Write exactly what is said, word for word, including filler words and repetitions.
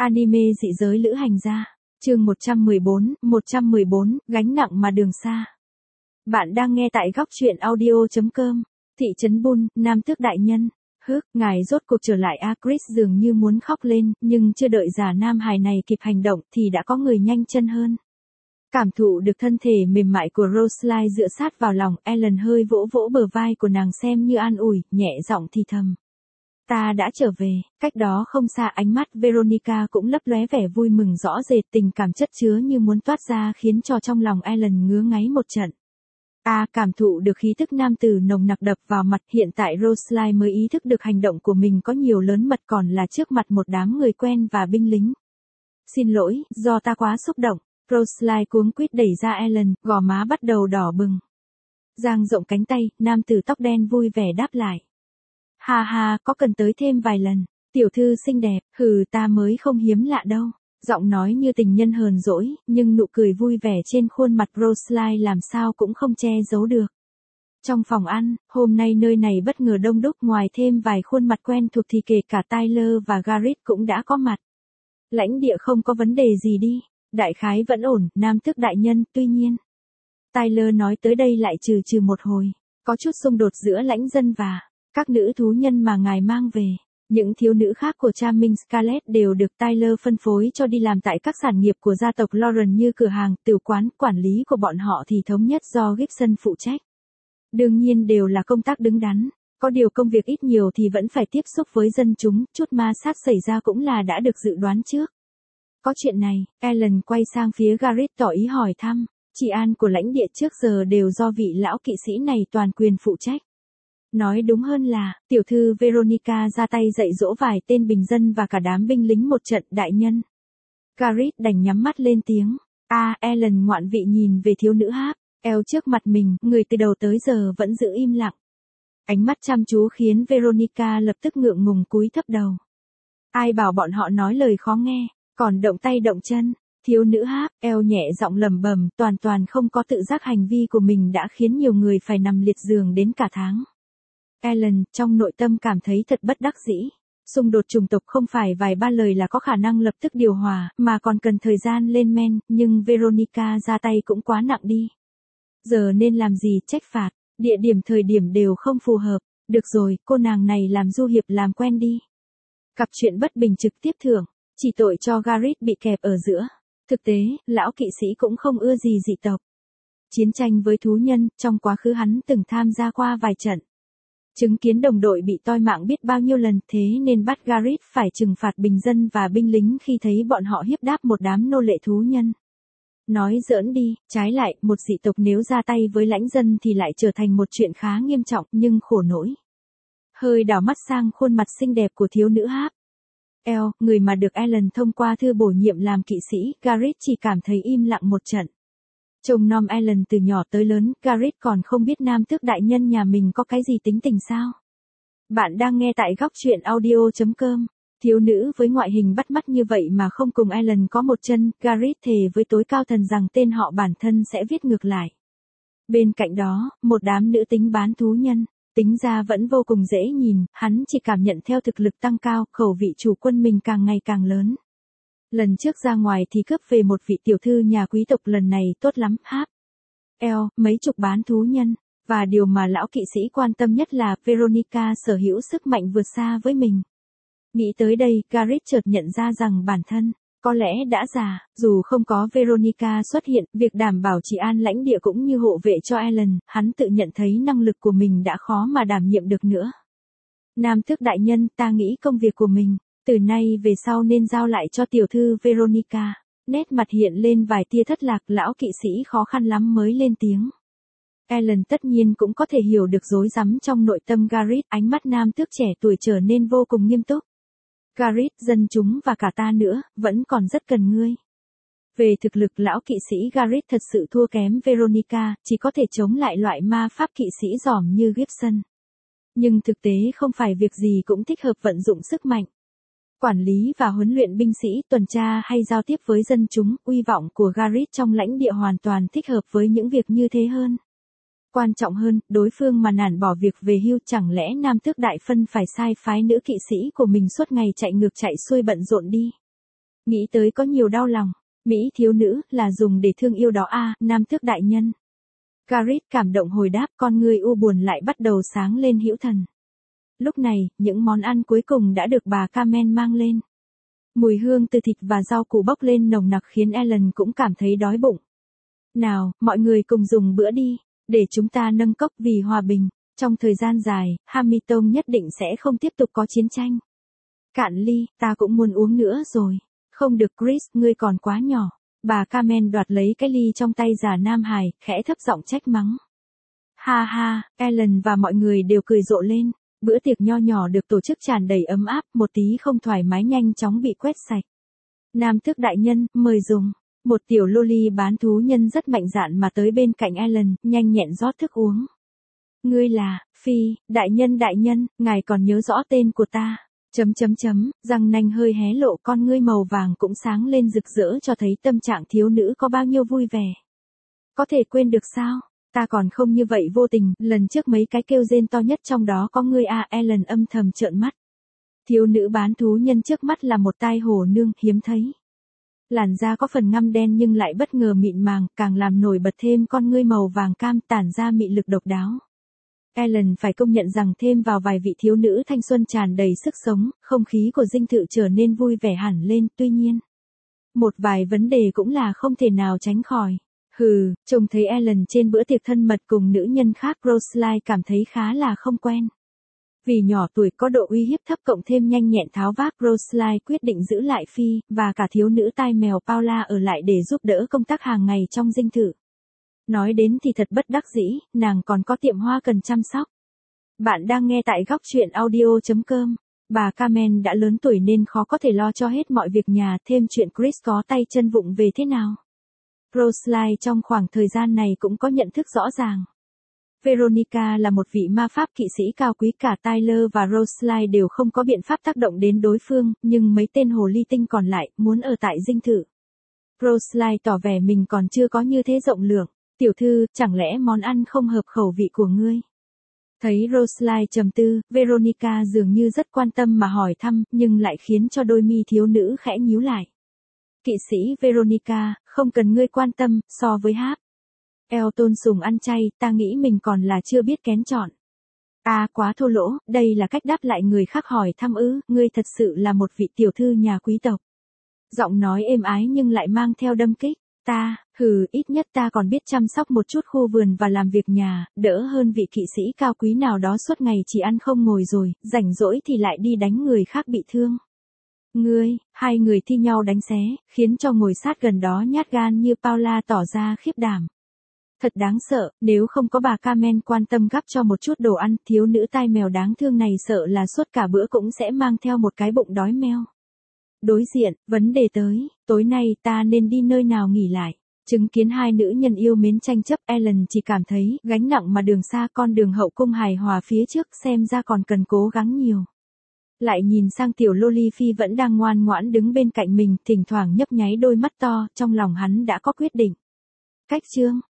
Anime dị giới lữ hành gia. Chương một trăm mười bốn, một trăm mười bốn, gánh nặng mà đường xa. Bạn đang nghe tại góc truyện audio chấm com. Thị trấn Bun, Nam Tước đại nhân. Hức, ngài rốt cuộc trở lại a. Chris dường như muốn khóc lên, nhưng chưa đợi giả nam hài này kịp hành động thì đã có người nhanh chân hơn. Cảm thụ được thân thể mềm mại của Rosalie dựa sát vào lòng, Ellen hơi vỗ vỗ bờ vai của nàng xem như an ủi, nhẹ giọng thì thầm. Ta đã trở về, cách đó không xa ánh mắt Veronica cũng lấp lóe vẻ vui mừng rõ rệt, tình cảm chất chứa như muốn toát ra khiến cho trong lòng Ellen ngứa ngáy một trận. A cảm thụ được khí tức nam tử nồng nặc đập vào mặt, hiện tại Rosalie mới ý thức được hành động của mình có nhiều lớn mật còn là trước mặt một đám người quen và binh lính. Xin lỗi, do ta quá xúc động. Rosalie cuống quýt đẩy ra Ellen, gò má bắt đầu đỏ bừng. Dang rộng cánh tay, nam tử tóc đen vui vẻ đáp lại. Ha ha, có cần tới thêm vài lần. Tiểu thư xinh đẹp, hừ ta mới không hiếm lạ đâu. Giọng nói như tình nhân hờn dỗi, nhưng nụ cười vui vẻ trên khuôn mặt Rosalie làm sao cũng không che giấu được. Trong phòng ăn, hôm nay nơi này bất ngờ đông đúc, ngoài thêm vài khuôn mặt quen thuộc thì kể cả Tyler và Garrett cũng đã có mặt. Lãnh địa không có vấn đề gì đi. Đại khái vẫn ổn, Nam Tước đại nhân, tuy nhiên. Tyler nói tới đây lại trừ trừ một hồi. Có chút xung đột giữa lãnh dân và các nữ thú nhân mà ngài mang về. Những thiếu nữ khác của cha Minh Scarlett đều được Tyler phân phối cho đi làm tại các sản nghiệp của gia tộc Lauren như cửa hàng, tửu quán, quản lý của bọn họ thì thống nhất do Gibson phụ trách. Đương nhiên đều là công tác đứng đắn. Có điều công việc ít nhiều thì vẫn phải tiếp xúc với dân chúng, chút ma sát xảy ra cũng là đã được dự đoán trước. Có chuyện này, Ellen quay sang phía Garrett tỏ ý hỏi thăm, trị an của lãnh địa trước giờ đều do vị lão kỵ sĩ này toàn quyền phụ trách. Nói đúng hơn là, tiểu thư Veronica ra tay dạy dỗ vài tên bình dân và cả đám binh lính một trận đại nhân. Garrett đành nhắm mắt lên tiếng. A à, Ellen ngoạn vị nhìn về thiếu nữ hát, eo trước mặt mình, người từ đầu tới giờ vẫn giữ im lặng. Ánh mắt chăm chú khiến Veronica lập tức ngượng ngùng cúi thấp đầu. Ai bảo bọn họ nói lời khó nghe. Còn động tay động chân, thiếu nữ hát, eo nhẹ giọng lẩm bẩm, toàn toàn không có tự giác hành vi của mình đã khiến nhiều người phải nằm liệt giường đến cả tháng. Ellen, trong nội tâm cảm thấy thật bất đắc dĩ. Xung đột chủng tộc không phải vài ba lời là có khả năng lập tức điều hòa, mà còn cần thời gian lên men, nhưng Veronica ra tay cũng quá nặng đi. Giờ nên làm gì, trách phạt, địa điểm thời điểm đều không phù hợp. Được rồi, cô nàng này làm du hiệp làm quen đi. Cặp chuyện bất bình trực tiếp thưởng. Chỉ tội cho Garrett bị kẹp ở giữa. Thực tế, lão kỵ sĩ cũng không ưa gì dị tộc. Chiến tranh với thú nhân, trong quá khứ hắn từng tham gia qua vài trận. Chứng kiến đồng đội bị toi mạng biết bao nhiêu lần, thế nên bắt Garrett phải trừng phạt bình dân và binh lính khi thấy bọn họ hiếp đáp một đám nô lệ thú nhân. Nói giỡn đi, trái lại, một dị tộc nếu ra tay với lãnh dân thì lại trở thành một chuyện khá nghiêm trọng, nhưng khổ nỗi. Hơi đảo mắt sang khuôn mặt xinh đẹp của thiếu nữ hát. Eo, người mà được Ellen thông qua thư bổ nhiệm làm kỵ sĩ, Garrett chỉ cảm thấy im lặng một trận. Trông nom Ellen từ nhỏ tới lớn, Garrett còn không biết Nam Tước đại nhân nhà mình có cái gì tính tình sao. Bạn đang nghe tại góc truyện audio chấm com. Thiếu nữ với ngoại hình bắt mắt như vậy mà không cùng Ellen có một chân, Garrett thề với tối cao thần rằng tên họ bản thân sẽ viết ngược lại. Bên cạnh đó, một đám nữ tính bán thú nhân. Tính ra vẫn vô cùng dễ nhìn, hắn chỉ cảm nhận theo thực lực tăng cao, khẩu vị chủ quân mình càng ngày càng lớn. Lần trước ra ngoài thì cướp về một vị tiểu thư nhà quý tộc, lần này tốt lắm, hát. Eo, mấy chục bán thú nhân, và điều mà lão kỵ sĩ quan tâm nhất là Veronica sở hữu sức mạnh vượt xa với mình. Nghĩ tới đây, Garrett chợt nhận ra rằng bản thân, có lẽ đã già, dù không có Veronica xuất hiện, việc đảm bảo trị an lãnh địa cũng như hộ vệ cho Ellen, hắn tự nhận thấy năng lực của mình đã khó mà đảm nhiệm được nữa. Nam Tước đại nhân, ta nghĩ công việc của mình, từ nay về sau nên giao lại cho tiểu thư Veronica. Nét mặt hiện lên vài tia thất lạc, lão kỵ sĩ khó khăn lắm mới lên tiếng. Ellen tất nhiên cũng có thể hiểu được rối rắm trong nội tâm Garrett, ánh mắt Nam Tước trẻ tuổi trở nên vô cùng nghiêm túc. Garrett, dân chúng và cả ta nữa, vẫn còn rất cần ngươi. Về thực lực lão kỵ sĩ Garrett thật sự thua kém Veronica, chỉ có thể chống lại loại ma pháp kỵ sĩ giỏi như Gibson. Nhưng thực tế không phải việc gì cũng thích hợp vận dụng sức mạnh. Quản lý và huấn luyện binh sĩ, tuần tra hay giao tiếp với dân chúng, uy vọng của Garrett trong lãnh địa hoàn toàn thích hợp với những việc như thế hơn. Quan trọng hơn, đối phương mà nản bỏ việc về hưu, chẳng lẽ Nam Tước đại phân phải sai phái nữ kỵ sĩ của mình suốt ngày chạy ngược chạy xuôi bận rộn đi. Nghĩ tới có nhiều đau lòng. Mỹ thiếu nữ, là dùng để thương yêu đó à, nam tước đại nhân. Gareth cảm động hồi đáp, con ngươi u buồn lại bắt đầu sáng lên hữu thần. Lúc này, những món ăn cuối cùng đã được bà Carmen mang lên. Mùi hương từ thịt và rau củ bốc lên nồng nặc khiến Ellen cũng cảm thấy đói bụng. Nào, mọi người cùng dùng bữa đi, để chúng ta nâng cốc vì hòa bình. Trong thời gian dài, Hamilton nhất định sẽ không tiếp tục có chiến tranh. Cạn ly, ta cũng muốn uống nữa rồi. Không được Chris, ngươi còn quá nhỏ. Bà Carmen đoạt lấy cái ly trong tay già Nam Hải, khẽ thấp giọng trách mắng. Ha ha, Ellen và mọi người đều cười rộ lên. Bữa tiệc nho nhỏ được tổ chức tràn đầy ấm áp, một tí không thoải mái nhanh chóng bị quét sạch. Nam tước đại nhân, mời dùng. Một tiểu loli bán thú nhân rất mạnh dạn mà tới bên cạnh Ellen, nhanh nhẹn rót thức uống. Ngươi là, Phi, đại nhân đại nhân, ngài còn nhớ rõ tên của ta. Chấm chấm chấm, răng nanh hơi hé lộ, con ngươi màu vàng cũng sáng lên rực rỡ cho thấy tâm trạng thiếu nữ có bao nhiêu vui vẻ. Có thể quên được sao? Ta còn không như vậy vô tình, lần trước mấy cái kêu rên to nhất trong đó có ngươi à, Ellen âm thầm trợn mắt. Thiếu nữ bán thú nhân trước mắt là một tai hổ nương, hiếm thấy. Làn da có phần ngăm đen nhưng lại bất ngờ mịn màng, càng làm nổi bật thêm con ngươi màu vàng cam tản ra mị lực độc đáo. Ellen phải công nhận rằng thêm vào vài vị thiếu nữ thanh xuân tràn đầy sức sống, không khí của dinh thự trở nên vui vẻ hẳn lên, tuy nhiên. Một vài vấn đề cũng là không thể nào tránh khỏi. Hừ, trông thấy Ellen trên bữa tiệc thân mật cùng nữ nhân khác, Rosalie cảm thấy khá là không quen. Vì nhỏ tuổi có độ uy hiếp thấp cộng thêm nhanh nhẹn tháo vác, Rosalie quyết định giữ lại Phi, và cả thiếu nữ tai mèo Paula ở lại để giúp đỡ công tác hàng ngày trong dinh thự. Nói đến thì thật bất đắc dĩ, nàng còn có tiệm hoa cần chăm sóc. Bạn đang nghe tại góc truyện audio chấm com. Bà Carmen đã lớn tuổi nên khó có thể lo cho hết mọi việc nhà, thêm chuyện Chris có tay chân vụng về thế nào. Rosalie trong khoảng thời gian này cũng có nhận thức rõ ràng. Veronica là một vị ma pháp kỵ sĩ cao quý, cả Tyler và Rosalie đều không có biện pháp tác động đến đối phương, nhưng mấy tên hồ ly tinh còn lại, muốn ở tại dinh thự. Rosalie tỏ vẻ mình còn chưa có như thế rộng lượng. Tiểu thư, chẳng lẽ món ăn không hợp khẩu vị của ngươi? Thấy Rosalie trầm tư, Veronica dường như rất quan tâm mà hỏi thăm, nhưng lại khiến cho đôi mi thiếu nữ khẽ nhíu lại. Kỵ sĩ Veronica, không cần ngươi quan tâm, so với Háp. Elton sùng ăn chay, ta nghĩ mình còn là chưa biết kén chọn. À quá thô lỗ, đây là cách đáp lại người khác hỏi thăm ư, ngươi thật sự là một vị tiểu thư nhà quý tộc. Giọng nói êm ái nhưng lại mang theo đâm kích. Ta, hừ, ít nhất ta còn biết chăm sóc một chút khu vườn và làm việc nhà, đỡ hơn vị kỵ sĩ cao quý nào đó suốt ngày chỉ ăn không ngồi rồi, rảnh rỗi thì lại đi đánh người khác bị thương. Ngươi, hai người thi nhau đánh xé, khiến cho ngồi sát gần đó nhát gan như Paula tỏ ra khiếp đảm. Thật đáng sợ, nếu không có bà Carmen quan tâm gắp cho một chút đồ ăn, thiếu nữ tai mèo đáng thương này sợ là suốt cả bữa cũng sẽ mang theo một cái bụng đói meo. Đối diện, vấn đề tới, tối nay ta nên đi nơi nào nghỉ lại. Chứng kiến hai nữ nhân yêu mến tranh chấp, Ellen chỉ cảm thấy gánh nặng mà đường xa, con đường hậu cung hài hòa phía trước xem ra còn cần cố gắng nhiều. Lại nhìn sang tiểu Loli Phi vẫn đang ngoan ngoãn đứng bên cạnh mình, thỉnh thoảng nhấp nháy đôi mắt to, trong lòng hắn đã có quyết định. Cách chương